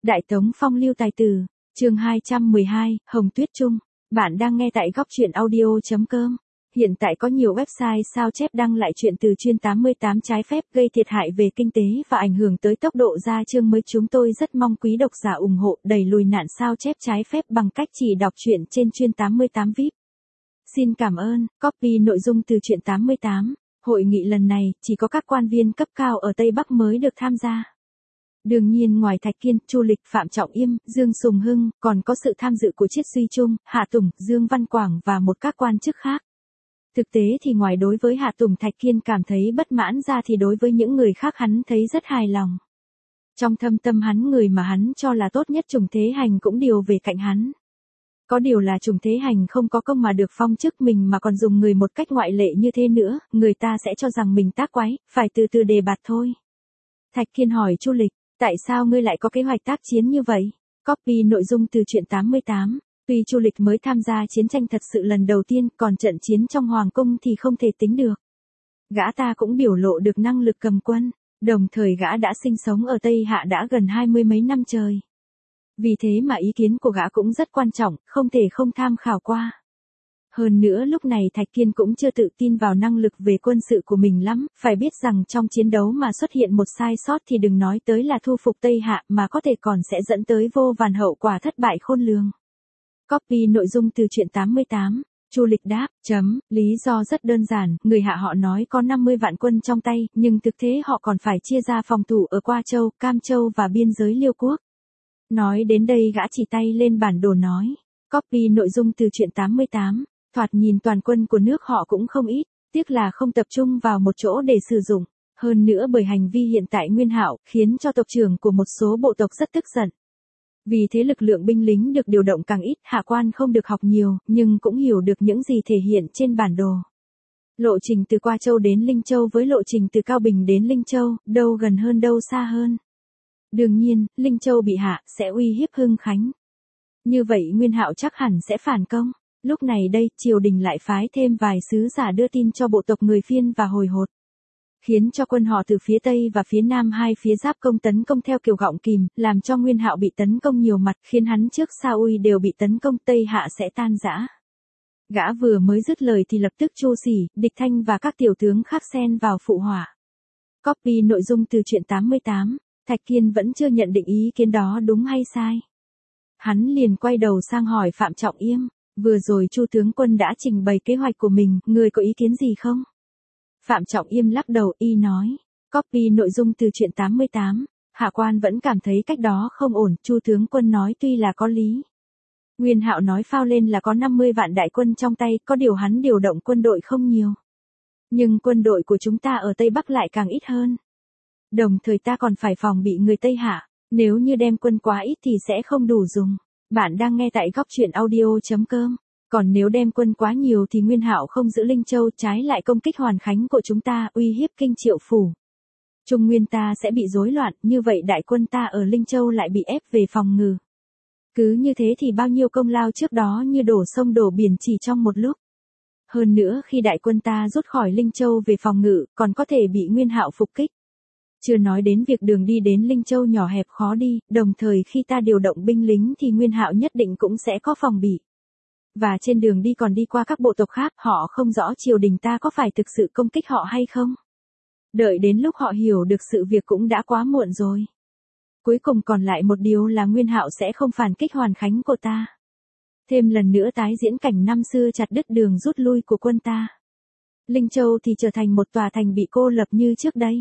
Đại Tống Phong lưu tài tử, chương 212, Hồng Tuyết Trung. Bạn đang nghe tại góc truyện audio.com. Hiện tại có nhiều website sao chép đăng lại chuyện từ chuyên 88 trái phép gây thiệt hại về kinh tế và ảnh hưởng tới tốc độ ra chương mới. Chúng tôi rất mong quý độc giả ủng hộ đẩy lùi nạn sao chép trái phép bằng cách chỉ đọc truyện trên chuyên 88 VIP. Xin cảm ơn. Copy nội dung từ truyện 88. Hội nghị lần này chỉ có các quan viên cấp cao ở Tây Bắc mới được tham gia. Đương nhiên ngoài Thạch Kiên, Chu Lịch, Phạm Trọng Yêm, Dương Sùng Hưng, còn có sự tham dự của Triết Duy Trung, Hạ Tùng, Dương Văn Quảng và một các quan chức khác. Thực tế thì ngoài đối với Hạ Tùng Thạch Kiên cảm thấy bất mãn ra thì đối với những người khác hắn thấy rất hài lòng. Trong thâm tâm hắn, người mà hắn cho là tốt nhất Trùng Thế Hành cũng điều về cạnh hắn. Có điều là Trùng Thế Hành không có công mà được phong chức mình mà còn dùng người một cách ngoại lệ như thế nữa, người ta sẽ cho rằng mình tác quái, phải từ từ đề bạt thôi. Thạch Kiên hỏi Chu Lịch, tại sao ngươi lại có kế hoạch tác chiến như vậy? Copy nội dung từ truyện 88. Tuy Chu Lịch mới tham gia chiến tranh thật sự lần đầu tiên, còn trận chiến trong Hoàng Cung thì không thể tính được. Gã ta cũng biểu lộ được năng lực cầm quân, đồng thời gã đã sinh sống ở Tây Hạ đã gần 20 mấy năm trời. Vì thế mà ý kiến của gã cũng rất quan trọng, không thể không tham khảo qua. Hơn nữa lúc này Thạch Kiên cũng chưa tự tin vào năng lực về quân sự của mình lắm, phải biết rằng trong chiến đấu mà xuất hiện một sai sót thì đừng nói tới là thu phục Tây Hạ mà có thể còn sẽ dẫn tới vô vàn hậu quả thất bại khôn lường. Copy nội dung từ truyện 88. Chu Lịch đáp, lý do rất đơn giản, người Hạ họ nói có 50 vạn quân trong tay, nhưng thực tế họ còn phải chia ra phòng thủ ở Qua Châu, Cam Châu và biên giới Liêu Quốc. Nói đến đây gã chỉ tay lên bản đồ nói. Copy nội dung từ truyện 88. Thoạt nhìn toàn quân của nước họ cũng không ít, tiếc là không tập trung vào một chỗ để sử dụng. Hơn nữa bởi hành vi hiện tại Nguyên Hạo khiến cho tộc trưởng của một số bộ tộc rất tức giận. Vì thế lực lượng binh lính được điều động càng ít, hạ quan không được học nhiều, nhưng cũng hiểu được những gì thể hiện trên bản đồ. Lộ trình từ Qua Châu đến Linh Châu với lộ trình từ Cao Bình đến Linh Châu, đâu gần hơn đâu xa hơn. Đương nhiên, Linh Châu bị hạ sẽ uy hiếp Hưng Khánh. Như vậy Nguyên Hạo chắc hẳn sẽ phản công. Lúc này đây, triều đình lại phái thêm vài sứ giả đưa tin cho bộ tộc người Phiên và Hồi Hột. Khiến cho quân họ từ phía Tây và phía Nam hai phía giáp công tấn công theo kiểu gọng kìm, làm cho Nguyên Hạo bị tấn công nhiều mặt, khiến hắn trước Sa Uy đều bị tấn công, Tây Hạ sẽ tan rã. Gã vừa mới dứt lời thì lập tức Chu Sỉ, Địch Thanh và các tiểu tướng khác xen vào phụ họa. Copy nội dung từ truyện 88. Thạch Kiên vẫn chưa nhận định ý kiến đó đúng hay sai. Hắn liền quay đầu sang hỏi Phạm Trọng Yêm. Vừa rồi Chu tướng quân đã trình bày kế hoạch của mình, người có ý kiến gì không? Phạm Trọng Yêm lắc đầu y nói. Copy nội dung từ truyện 88. Hạ quan vẫn cảm thấy cách đó không ổn, Chu tướng quân nói tuy là có lý. Nguyên Hạo nói phao lên là có 50 vạn đại quân trong tay, có điều hắn điều động quân đội không nhiều. Nhưng quân đội của chúng ta ở Tây Bắc lại càng ít hơn. Đồng thời ta còn phải phòng bị người Tây Hạ, nếu như đem quân quá ít thì sẽ không đủ dùng. Bạn đang nghe tại góc truyện audio.com. Còn nếu đem quân quá nhiều thì Nguyên Hạo không giữ Linh Châu, trái lại công kích Hoàn Khánh của chúng ta, uy hiếp Kinh Triệu phủ. Trung Nguyên ta sẽ bị rối loạn, như vậy đại quân ta ở Linh Châu lại bị ép về phòng ngự. Cứ như thế thì bao nhiêu công lao trước đó như đổ sông đổ biển chỉ trong một lúc. Hơn nữa khi đại quân ta rút khỏi Linh Châu về phòng ngự, còn có thể bị Nguyên Hạo phục kích. Chưa nói đến việc đường đi đến Linh Châu nhỏ hẹp khó đi, đồng thời khi ta điều động binh lính thì Nguyên Hạo nhất định cũng sẽ có phòng bị. Và trên đường đi còn đi qua các bộ tộc khác, họ không rõ triều đình ta có phải thực sự công kích họ hay không. Đợi đến lúc họ hiểu được sự việc cũng đã quá muộn rồi. Cuối cùng còn lại một điều là Nguyên Hạo sẽ không phản kích Hoàn Khánh của ta. Thêm lần nữa tái diễn cảnh năm xưa chặt đứt đường rút lui của quân ta. Linh Châu thì trở thành một tòa thành bị cô lập như trước đây.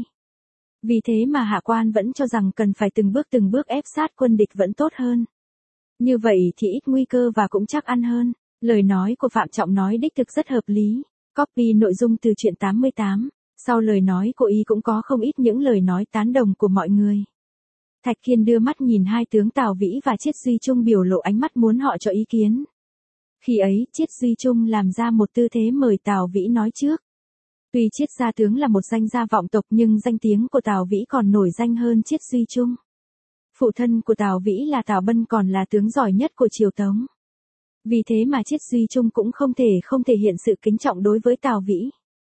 Vì thế mà hạ quan vẫn cho rằng cần phải từng bước ép sát quân địch vẫn tốt hơn. Như vậy thì ít nguy cơ và cũng chắc ăn hơn. Lời nói của Phạm Trọng nói đích thực rất hợp lý. Copy nội dung từ truyện 88. Sau lời nói của y cũng có không ít những lời nói tán đồng của mọi người. Thạch Kiên đưa mắt nhìn hai tướng Tào Vĩ và Triết Duy Trung biểu lộ ánh mắt muốn họ cho ý kiến. Khi ấy, Triết Duy Trung làm ra một tư thế mời Tào Vĩ nói trước. Tuy Triết gia tướng là một danh gia vọng tộc nhưng danh tiếng của Tào Vĩ còn nổi danh hơn Triết Duy Trung. Phụ thân của Tào Vĩ là Tào Bân còn là tướng giỏi nhất của triều Tống. Vì thế mà Triết Duy Trung cũng không thể hiện sự kính trọng đối với Tào Vĩ.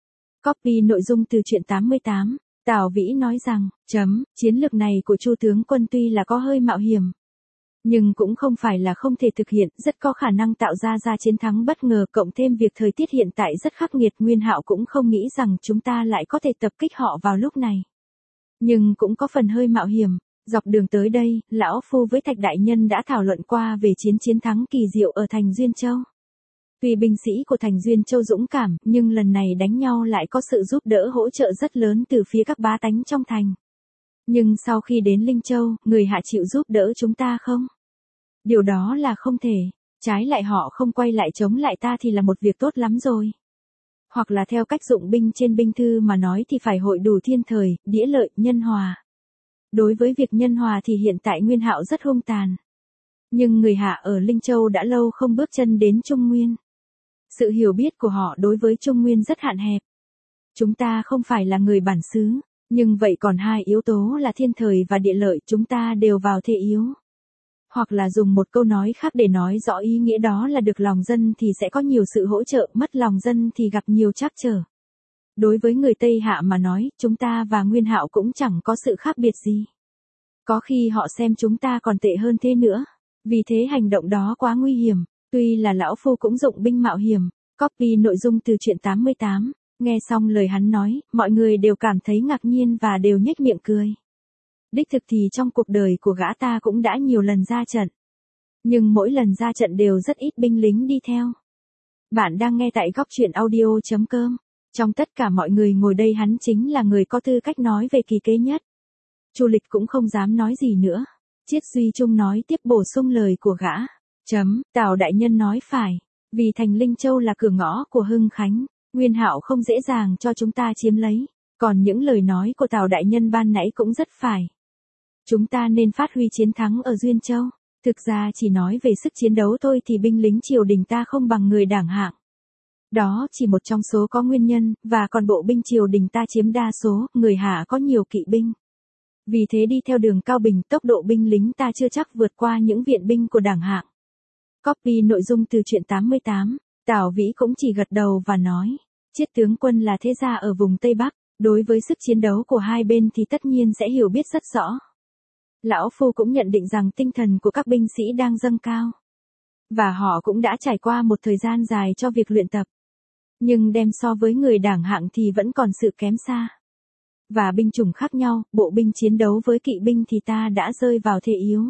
Copy nội dung từ truyện 88. Tào Vĩ nói rằng, chiến lược này của Chu tướng quân tuy là có hơi mạo hiểm, Nhưng cũng không phải là không thể thực hiện, rất có khả năng tạo ra chiến thắng bất ngờ, cộng thêm việc thời tiết hiện tại rất khắc nghiệt, Nguyên Hạo cũng không nghĩ rằng chúng ta lại có thể tập kích họ vào lúc này. Nhưng cũng có phần hơi mạo hiểm. Dọc đường tới đây, lão phu với Thạch đại nhân đã thảo luận qua về chiến thắng kỳ diệu ở thành Duyên Châu. Tuy binh sĩ của thành Duyên Châu dũng cảm, nhưng lần này đánh nhau lại có sự giúp đỡ hỗ trợ rất lớn từ phía các bá tánh trong thành. Nhưng sau khi đến Linh Châu, người Hạ chịu giúp đỡ chúng ta không? Điều đó là không thể. Trái lại họ không quay lại chống lại ta thì là một việc tốt lắm rồi. Hoặc là theo cách dụng binh trên binh thư mà nói thì phải hội đủ thiên thời, đĩa lợi, nhân hòa. Đối với việc nhân hòa thì hiện tại Nguyên Hạo rất hung tàn. Nhưng người Hạ ở Linh Châu đã lâu không bước chân đến Trung Nguyên. Sự hiểu biết của họ đối với Trung Nguyên rất hạn hẹp. Chúng ta không phải là người bản xứ, nhưng vậy còn hai yếu tố là thiên thời và địa lợi, chúng ta đều vào thế yếu. Hoặc là dùng một câu nói khác để nói rõ ý nghĩa, đó là được lòng dân thì sẽ có nhiều sự hỗ trợ, mất lòng dân thì gặp nhiều trắc trở. Đối với người Tây Hạ mà nói, chúng ta và Nguyên Hạo cũng chẳng có sự khác biệt gì. Có khi họ xem chúng ta còn tệ hơn thế nữa. Vì thế hành động đó quá nguy hiểm. Tuy là lão phu cũng dụng binh mạo hiểm. Copy nội dung từ truyện 88. Nghe xong lời hắn nói, mọi người đều cảm thấy ngạc nhiên và đều nhếch miệng cười. Đích thực thì trong cuộc đời của gã ta cũng đã nhiều lần ra trận. Nhưng mỗi lần ra trận đều rất ít binh lính đi theo. Bạn đang nghe tại góc truyện audio.com. Trong tất cả mọi người ngồi đây hắn chính là người có tư cách nói về kỳ kế nhất. Chu Lịch cũng không dám nói gì nữa. Chiết Duy Trung nói tiếp bổ sung lời của gã. Tào đại nhân nói phải. Vì thành Linh Châu là cửa ngõ của Hưng Khánh, Nguyên Hạo không dễ dàng cho chúng ta chiếm lấy. Còn những lời nói của Tào đại nhân ban nãy cũng rất phải. Chúng ta nên phát huy chiến thắng ở Duyên Châu. Thực ra chỉ nói về sức chiến đấu thôi thì binh lính triều đình ta không bằng người đảng hạng. Đó chỉ một trong số có nguyên nhân, và còn bộ binh triều đình ta chiếm đa số, người Hạ có nhiều kỵ binh. Vì thế đi theo đường Cao Bình, tốc độ binh lính ta chưa chắc vượt qua những viện binh của đảng hạng. Copy nội dung từ truyện 88. Tào Vĩ cũng chỉ gật đầu và nói, Chiết tướng quân là thế gia ở vùng Tây Bắc, đối với sức chiến đấu của hai bên thì tất nhiên sẽ hiểu biết rất rõ. Lão Phu cũng nhận định rằng tinh thần của các binh sĩ đang dâng cao. Và họ cũng đã trải qua một thời gian dài cho việc luyện tập. Nhưng đem so với người đảng hạng thì vẫn còn sự kém xa. Và binh chủng khác nhau, bộ binh chiến đấu với kỵ binh thì ta đã rơi vào thế yếu.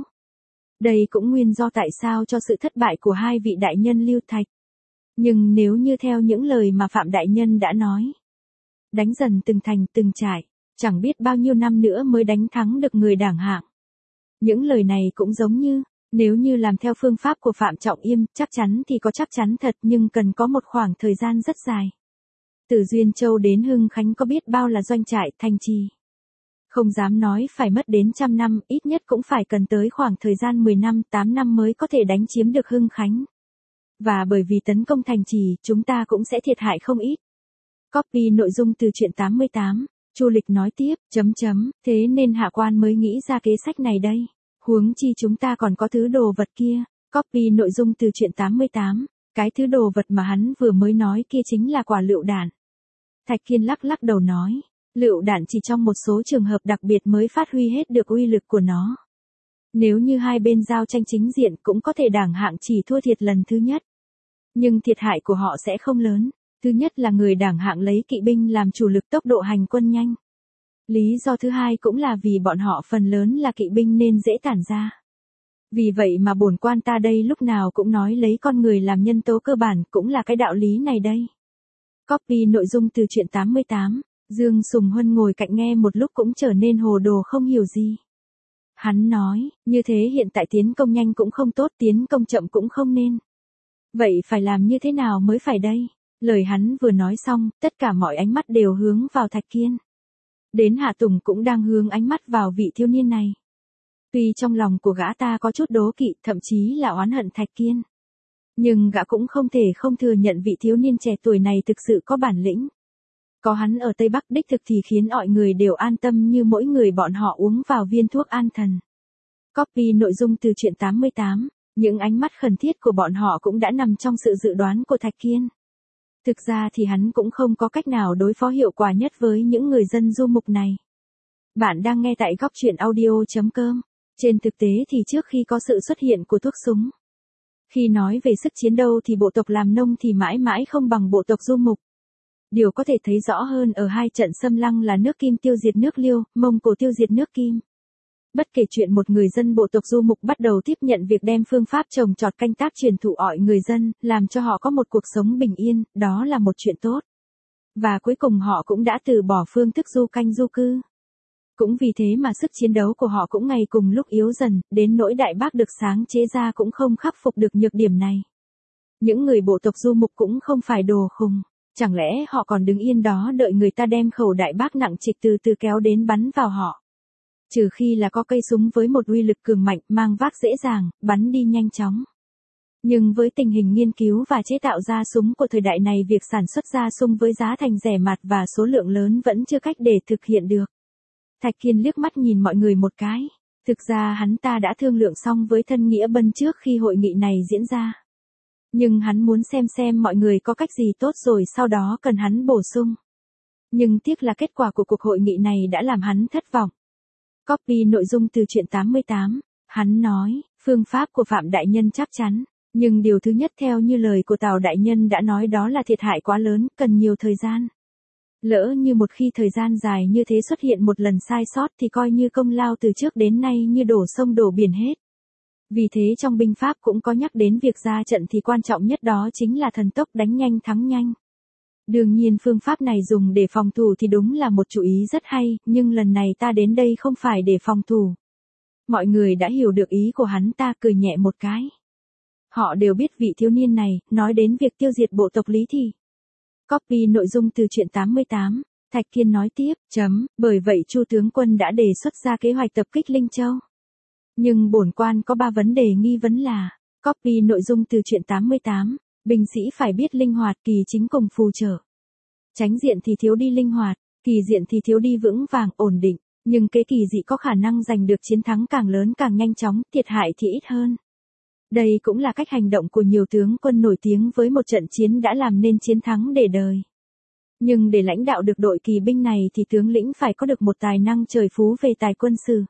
Đây cũng nguyên do tại sao cho sự thất bại của hai vị đại nhân Lưu Thạch. Nhưng nếu như theo những lời mà Phạm đại nhân đã nói, đánh dần từng thành từng trại, chẳng biết bao nhiêu năm nữa mới đánh thắng được người đảng hạng. Những lời này cũng giống như, nếu như làm theo phương pháp của Phạm Trọng Yêm, chắc chắn thì có chắc chắn thật, nhưng cần có một khoảng thời gian rất dài. Từ Duyên Châu đến Hưng Khánh có biết bao là doanh trại, thành trì. Không dám nói phải mất đến 100 năm, ít nhất cũng phải cần tới khoảng thời gian 10 năm, 8 năm mới có thể đánh chiếm được Hưng Khánh. Và bởi vì tấn công thành trì, chúng ta cũng sẽ thiệt hại không ít. Copy nội dung từ truyện 88. Chu Lịch nói tiếp, thế nên hạ quan mới nghĩ ra kế sách này đây. Huống chi chúng ta còn có thứ đồ vật kia. Copy nội dung từ truyện 88. Cái thứ đồ vật mà hắn vừa mới nói kia chính là quả lựu đạn. Thạch Kiên lắc lắc đầu nói, lựu đạn chỉ trong một số trường hợp đặc biệt mới phát huy hết được uy lực của nó. Nếu như hai bên giao tranh chính diện cũng có thể đảng hạng chỉ thua thiệt lần thứ nhất. Nhưng thiệt hại của họ sẽ không lớn. Thứ nhất là người đảng hạng lấy kỵ binh làm chủ lực, tốc độ hành quân nhanh. Lý do thứ hai cũng là vì bọn họ phần lớn là kỵ binh nên dễ tản ra. Vì vậy mà bổn quan ta đây lúc nào cũng nói lấy con người làm nhân tố cơ bản, cũng là cái đạo lý này đây. Copy nội dung từ truyện 88. Dương Sùng Huân ngồi cạnh nghe một lúc cũng trở nên hồ đồ không hiểu gì. Hắn nói, như thế hiện tại tiến công nhanh cũng không tốt, tiến công chậm cũng không nên. Vậy phải làm như thế nào mới phải đây? Lời hắn vừa nói xong, tất cả mọi ánh mắt đều hướng vào Thạch Kiên. Đến Hạ Tùng cũng đang hướng ánh mắt vào vị thiếu niên này. Tuy trong lòng của gã ta có chút đố kỵ, thậm chí là oán hận Thạch Kiên. Nhưng gã cũng không thể không thừa nhận vị thiếu niên trẻ tuổi này thực sự có bản lĩnh. Có hắn ở Tây Bắc đích thực thì khiến mọi người đều an tâm như mỗi người bọn họ uống vào viên thuốc an thần. Copy nội dung từ truyện 88. Những ánh mắt khẩn thiết của bọn họ cũng đã nằm trong sự dự đoán của Thạch Kiên. Thực ra thì hắn cũng không có cách nào đối phó hiệu quả nhất với những người dân du mục này. Bạn đang nghe tại góc truyện audio.com. Trên thực tế thì trước khi có sự xuất hiện của thuốc súng, khi nói về sức chiến đấu thì bộ tộc làm nông thì mãi mãi không bằng bộ tộc du mục. Điều có thể thấy rõ hơn ở hai trận xâm lăng là nước Kim tiêu diệt nước Liêu, Mông Cổ tiêu diệt nước Kim. Bất kể chuyện một người dân bộ tộc du mục bắt đầu tiếp nhận việc đem phương pháp trồng trọt canh tác truyền thụ ọi người dân, làm cho họ có một cuộc sống bình yên, đó là một chuyện tốt. Và cuối cùng họ cũng đã từ bỏ phương thức du canh du cư. Cũng vì thế mà sức chiến đấu của họ cũng ngày cùng lúc yếu dần, đến nỗi Đại Bác được sáng chế ra cũng không khắc phục được nhược điểm này. Những người bộ tộc du mục cũng không phải đồ khùng, chẳng lẽ họ còn đứng yên đó đợi người ta đem khẩu Đại Bác nặng trịch từ từ kéo đến bắn vào họ. Trừ khi là có cây súng với một uy lực cường mạnh, mang vác dễ dàng, bắn đi nhanh chóng. Nhưng với tình hình nghiên cứu và chế tạo ra súng của thời đại này, việc sản xuất ra súng với giá thành rẻ mạt và số lượng lớn vẫn chưa cách để thực hiện được. Thạch Kiên liếc mắt nhìn mọi người một cái. Thực ra hắn ta đã thương lượng xong với thân Nghĩa Bân trước khi hội nghị này diễn ra. Nhưng hắn muốn xem mọi người có cách gì tốt rồi sau đó cần hắn bổ sung. Nhưng tiếc là kết quả của cuộc hội nghị này đã làm hắn thất vọng. Copy nội dung từ truyện 88. Hắn nói, phương pháp của Phạm Đại Nhân chắc chắn. Nhưng điều thứ nhất theo như lời của Tào Đại Nhân đã nói đó là thiệt hại quá lớn, cần nhiều thời gian. Lỡ như một khi thời gian dài như thế xuất hiện một lần sai sót thì coi như công lao từ trước đến nay như đổ sông đổ biển hết. Vì thế trong binh pháp cũng có nhắc đến việc ra trận thì quan trọng nhất đó chính là thần tốc, đánh nhanh thắng nhanh. Đương nhiên phương pháp này dùng để phòng thủ thì đúng là một chủ ý rất hay, nhưng lần này ta đến đây không phải để phòng thủ. Mọi người đã hiểu được ý của hắn ta, cười nhẹ một cái. Họ đều biết vị thiếu niên này, nói đến việc tiêu diệt bộ tộc Lý thì. Copy nội dung từ truyện 88. Thạch Kiên nói tiếp, bởi vậy Chu tướng quân đã đề xuất ra kế hoạch tập kích Linh Châu. Nhưng bổn quan có 3 vấn đề nghi vấn là, copy nội dung từ truyện 88, binh sĩ phải biết linh hoạt, kỳ chính cùng phù trợ. Tránh diện thì thiếu đi linh hoạt, kỳ diện thì thiếu đi vững vàng, ổn định, nhưng kế kỳ dị có khả năng giành được chiến thắng càng lớn càng nhanh chóng, thiệt hại thì ít hơn. Đây cũng là cách hành động của nhiều tướng quân nổi tiếng với một trận chiến đã làm nên chiến thắng để đời. Nhưng để lãnh đạo được đội kỳ binh này thì tướng lĩnh phải có được một tài năng trời phú về tài quân sự.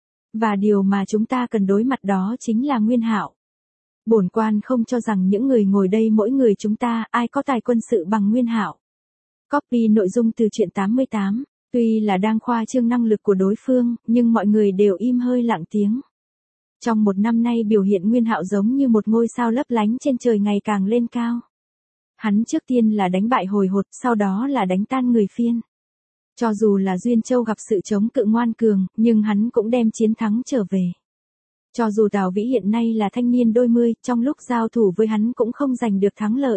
Và điều mà chúng ta cần đối mặt đó chính là Nguyên Hạo. Bổn quan không cho rằng những người ngồi đây mỗi người chúng ta ai có tài quân sự bằng Nguyên Hạo. Copy nội dung từ truyện 88, tuy là đang khoa trương năng lực của đối phương, nhưng mọi người đều im hơi lặng tiếng. Trong một năm nay biểu hiện Nguyên Hạo giống như một ngôi sao lấp lánh trên trời ngày càng lên cao. Hắn trước tiên là đánh bại Hồi Hột, sau đó là đánh tan người Phiên. Cho dù là Duyên Châu gặp sự chống cự ngoan cường, nhưng hắn cũng đem chiến thắng trở về. Cho dù Tào Vĩ hiện nay là thanh niên đôi mươi, trong lúc giao thủ với hắn cũng không giành được thắng lợi.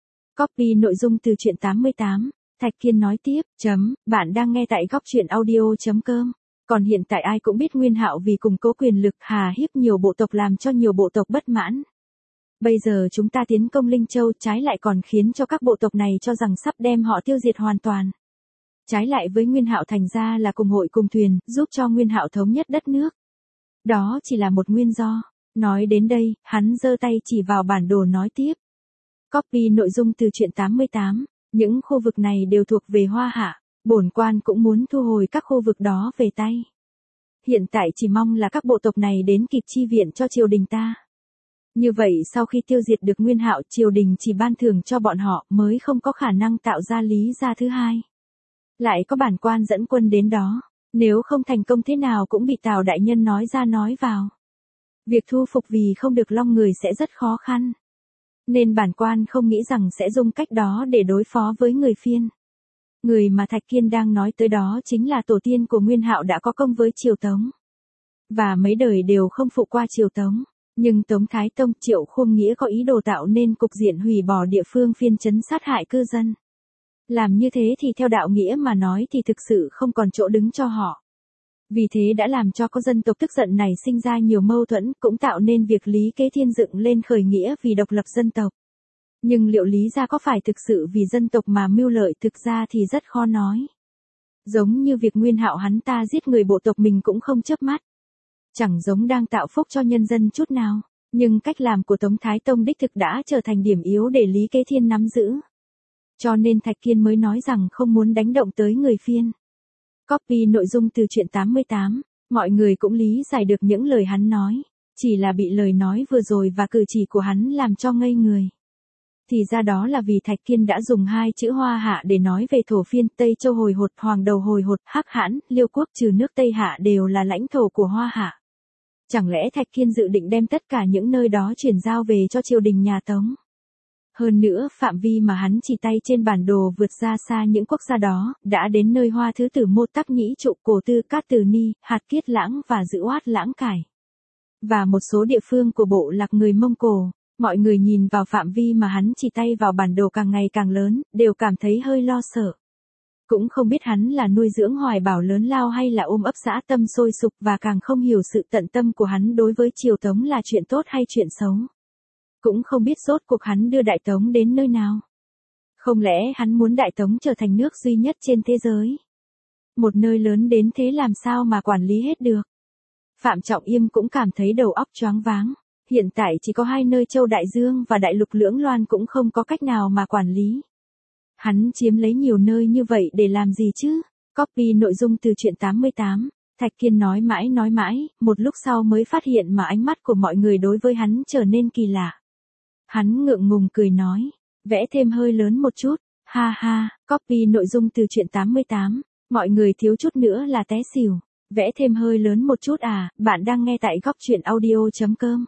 Copy nội dung từ truyện 88. Thạch Kiên nói tiếp, bạn đang nghe tại góc truyện audio.com. Còn hiện tại ai cũng biết Nguyên Hạo vì củng cố quyền lực hà hiếp nhiều bộ tộc làm cho nhiều bộ tộc bất mãn. Bây giờ chúng ta tiến công Linh Châu trái lại còn khiến cho các bộ tộc này cho rằng sắp đem họ tiêu diệt hoàn toàn. Trái lại với Nguyên Hạo thành ra là cùng hội cùng thuyền, giúp cho Nguyên Hạo thống nhất đất nước. Đó chỉ là một nguyên do. Nói đến đây, hắn giơ tay chỉ vào bản đồ nói tiếp. Copy nội dung từ truyện 88. Những khu vực này đều thuộc về Hoa Hạ. Bổn quan cũng muốn thu hồi các khu vực đó về tay. Hiện tại chỉ mong là các bộ tộc này đến kịp chi viện cho triều đình ta. Như vậy sau khi tiêu diệt được Nguyên Hạo, triều đình chỉ ban thưởng cho bọn họ mới không có khả năng tạo ra lý gia thứ hai. Lại có bản quan dẫn quân đến đó, nếu không thành công thế nào cũng bị Tào Đại Nhân nói ra nói vào. Việc thu phục vì không được long người sẽ rất khó khăn. Nên bản quan không nghĩ rằng sẽ dùng cách đó để đối phó với người Phiên. Người mà Thạch Kiên đang nói tới đó chính là tổ tiên của Nguyên Hạo đã có công với Triều Tống. Và mấy đời đều không phụ qua Triều Tống. Nhưng Tống Thái Tông Triệu Khôn Nghĩa có ý đồ tạo nên cục diện hủy bỏ địa phương Phiên trấn sát hại cư dân. Làm như thế thì theo đạo nghĩa mà nói thì thực sự không còn chỗ đứng cho họ. Vì thế đã làm cho có dân tộc tức giận này sinh ra nhiều mâu thuẫn, cũng tạo nên việc Lý Kế Thiên dựng lên khởi nghĩa vì độc lập dân tộc. Nhưng liệu Lý gia có phải thực sự vì dân tộc mà mưu lợi, thực ra thì rất khó nói. Giống như việc Nguyên Hạo hắn ta giết người bộ tộc mình cũng không chớp mắt. Chẳng giống đang tạo phúc cho nhân dân chút nào, nhưng cách làm của Tống Thái Tông đích thực đã trở thành điểm yếu để Lý Kế Thiên nắm giữ. Cho nên Thạch Kiên mới nói rằng không muốn đánh động tới người Phiên. Copy nội dung từ truyện 88. Mọi người cũng lý giải được những lời hắn nói, chỉ là bị lời nói vừa rồi và cử chỉ của hắn làm cho ngây người. Thì ra đó là vì Thạch Kiên đã dùng hai chữ Hoa Hạ để nói về thổ phiên Tây Châu hồi hột, Hoàng Đầu hồi hột, Hắc Hãn, Liêu quốc trừ nước Tây Hạ đều là lãnh thổ của Hoa Hạ. Chẳng lẽ Thạch Kiên dự định đem tất cả những nơi đó chuyển giao về cho triều đình nhà Tống? Hơn nữa, phạm vi mà hắn chỉ tay trên bản đồ vượt ra xa những quốc gia đó, đã đến nơi Hoa Thứ Tử Mô Tắc Nhĩ Trụ, Cổ Tư Cát Từ Ni, Hạt Kiết Lãng và Dữ Oát Lãng Cải. Và một số địa phương của bộ lạc người Mông Cổ. Mọi người nhìn vào phạm vi mà hắn chỉ tay vào bản đồ càng ngày càng lớn, đều cảm thấy hơi lo sợ. Cũng không biết hắn là nuôi dưỡng hoài bão lớn lao hay là ôm ấp dã tâm sôi sục, và càng không hiểu sự tận tâm của hắn đối với triều Tống là chuyện tốt hay chuyện xấu. Cũng không biết rốt cuộc hắn đưa Đại Tống đến nơi nào. Không lẽ hắn muốn Đại Tống trở thành nước duy nhất trên thế giới? Một nơi lớn đến thế làm sao mà quản lý hết được? Phạm Trọng Yêm cũng cảm thấy đầu óc choáng váng. Hiện tại chỉ có hai nơi Châu Đại Dương và Đại Lục Lưỡng Loan cũng không có cách nào mà quản lý. Hắn chiếm lấy nhiều nơi như vậy để làm gì chứ? Copy nội dung từ truyện 88. Thạch Kiên nói mãi, một lúc sau mới phát hiện mà ánh mắt của mọi người đối với hắn trở nên kỳ lạ. Hắn ngượng ngùng cười nói, vẽ thêm hơi lớn một chút, ha ha, copy nội dung từ truyện 88. Mọi người thiếu chút nữa là té xỉu. Vẽ thêm hơi lớn một chút à? Bạn đang nghe tại góc truyện audio.com.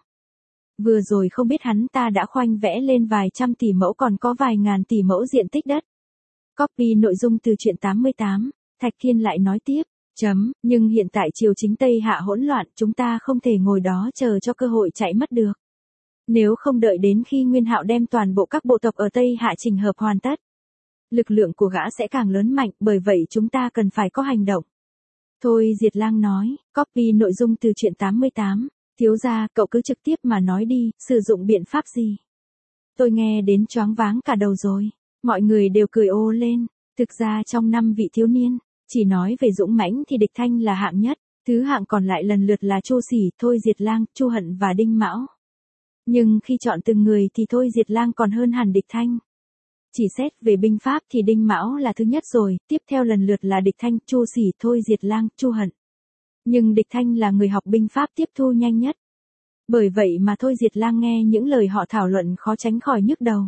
Vừa rồi không biết hắn ta đã khoanh vẽ lên vài trăm tỷ mẫu, còn có vài ngàn tỷ mẫu diện tích đất. Copy nội dung từ truyện 88. Thạch Kiên lại nói tiếp, nhưng hiện tại triều chính Tây Hạ hỗn loạn, chúng ta không thể ngồi đó chờ cho cơ hội chạy mất được. Nếu không đợi đến khi Nguyên Hạo đem toàn bộ các bộ tộc ở Tây Hạ chỉnh hợp hoàn tất, lực lượng của gã sẽ càng lớn mạnh, bởi vậy chúng ta cần phải có hành động. Thôi Diệt Lang nói, copy nội dung từ truyện 88. Thiếu gia, cậu cứ trực tiếp mà nói đi, sử dụng biện pháp gì? Tôi nghe đến choáng váng cả đầu rồi. Mọi người đều cười ô lên. Thực ra trong 5 vị thiếu niên, chỉ nói về dũng mãnh thì Địch Thanh là hạng nhất, thứ hạng còn lại lần lượt là Chu Sỉ, Thôi Diệt Lang, Chu Hận và Đinh Mão. Nhưng khi chọn từng người thì Thôi Diệt Lang còn hơn hẳn Địch Thanh. Chỉ xét về binh pháp thì Đinh Mão là thứ nhất rồi, tiếp theo lần lượt là Địch Thanh, Chu Sỉ, Thôi Diệt Lang, Chu Hận. Nhưng Địch Thanh là người học binh pháp tiếp thu nhanh nhất. Bởi vậy mà Thôi Diệt Lang nghe những lời họ thảo luận khó tránh khỏi nhức đầu.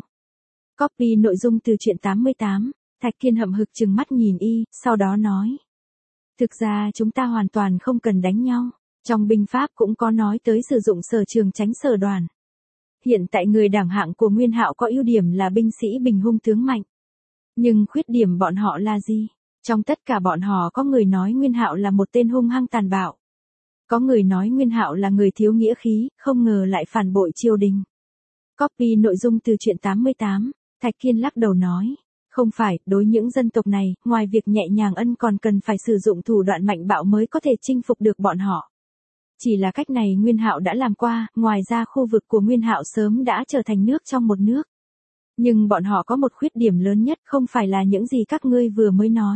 Copy nội dung từ truyện 88. Thạch Kiên hậm hực trừng mắt nhìn y, sau đó nói. Thực ra chúng ta hoàn toàn không cần đánh nhau. Trong binh pháp cũng có nói tới sử dụng sở trường tránh sở đoàn. Hiện tại người đẳng hạng của Nguyên Hạo có ưu điểm là binh sĩ bình hung tướng mạnh. Nhưng khuyết điểm bọn họ là gì? Trong tất cả bọn họ có người nói Nguyên Hạo là một tên hung hăng tàn bạo. Có người nói Nguyên Hạo là người thiếu nghĩa khí, không ngờ lại phản bội triều đình. Copy nội dung từ truyện 88. Thạch Kiên lắc đầu nói. Không phải, đối những dân tộc này, ngoài việc nhẹ nhàng còn cần phải sử dụng thủ đoạn mạnh bạo mới có thể chinh phục được bọn họ. Chỉ là cách này Nguyên Hạo đã làm qua, ngoài ra khu vực của Nguyên Hạo sớm đã trở thành nước trong một nước. Nhưng bọn họ có một khuyết điểm lớn nhất, không phải là những gì các ngươi vừa mới nói.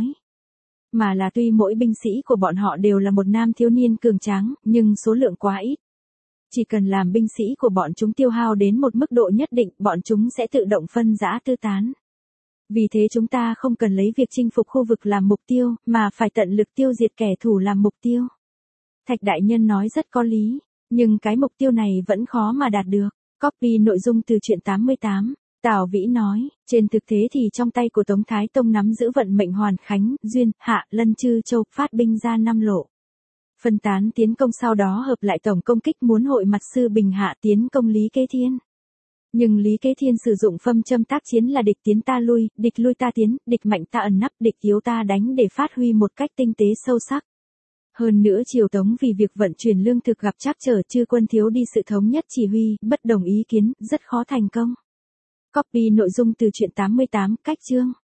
Mà là tuy mỗi binh sĩ của bọn họ đều là một nam thiếu niên cường tráng, nhưng số lượng quá ít. Chỉ cần làm binh sĩ của bọn chúng tiêu hao đến một mức độ nhất định, bọn chúng sẽ tự động phân rã tư tán. Vì thế chúng ta không cần lấy việc chinh phục khu vực làm mục tiêu, mà phải tận lực tiêu diệt kẻ thù làm mục tiêu. Thạch đại nhân nói rất có lý, nhưng cái mục tiêu này vẫn khó mà đạt được. Copy nội dung từ truyện 88. Tào Vĩ nói, trên thực tế thì trong tay của Tống Thái Tông nắm giữ vận mệnh Hoàn Khánh, Duyên, Hạ, Lân Chư Châu, phát binh ra 5 lộ. Phân tán tiến công, sau đó hợp lại tổng công kích, muốn hội mặt Sư Bình Hạ tiến công Lý Kế Thiên. Nhưng Lý Kế Thiên sử dụng phâm châm tác chiến là địch tiến ta lui, địch lui ta tiến, địch mạnh ta ẩn nấp, địch yếu ta đánh để phát huy một cách tinh tế sâu sắc. Hơn nữa triều Tống vì việc vận chuyển lương thực gặp trắc trở, chư quân thiếu đi sự thống nhất chỉ huy, bất đồng ý kiến, rất khó thành công. Copy nội dung từ truyện 88, cách chương.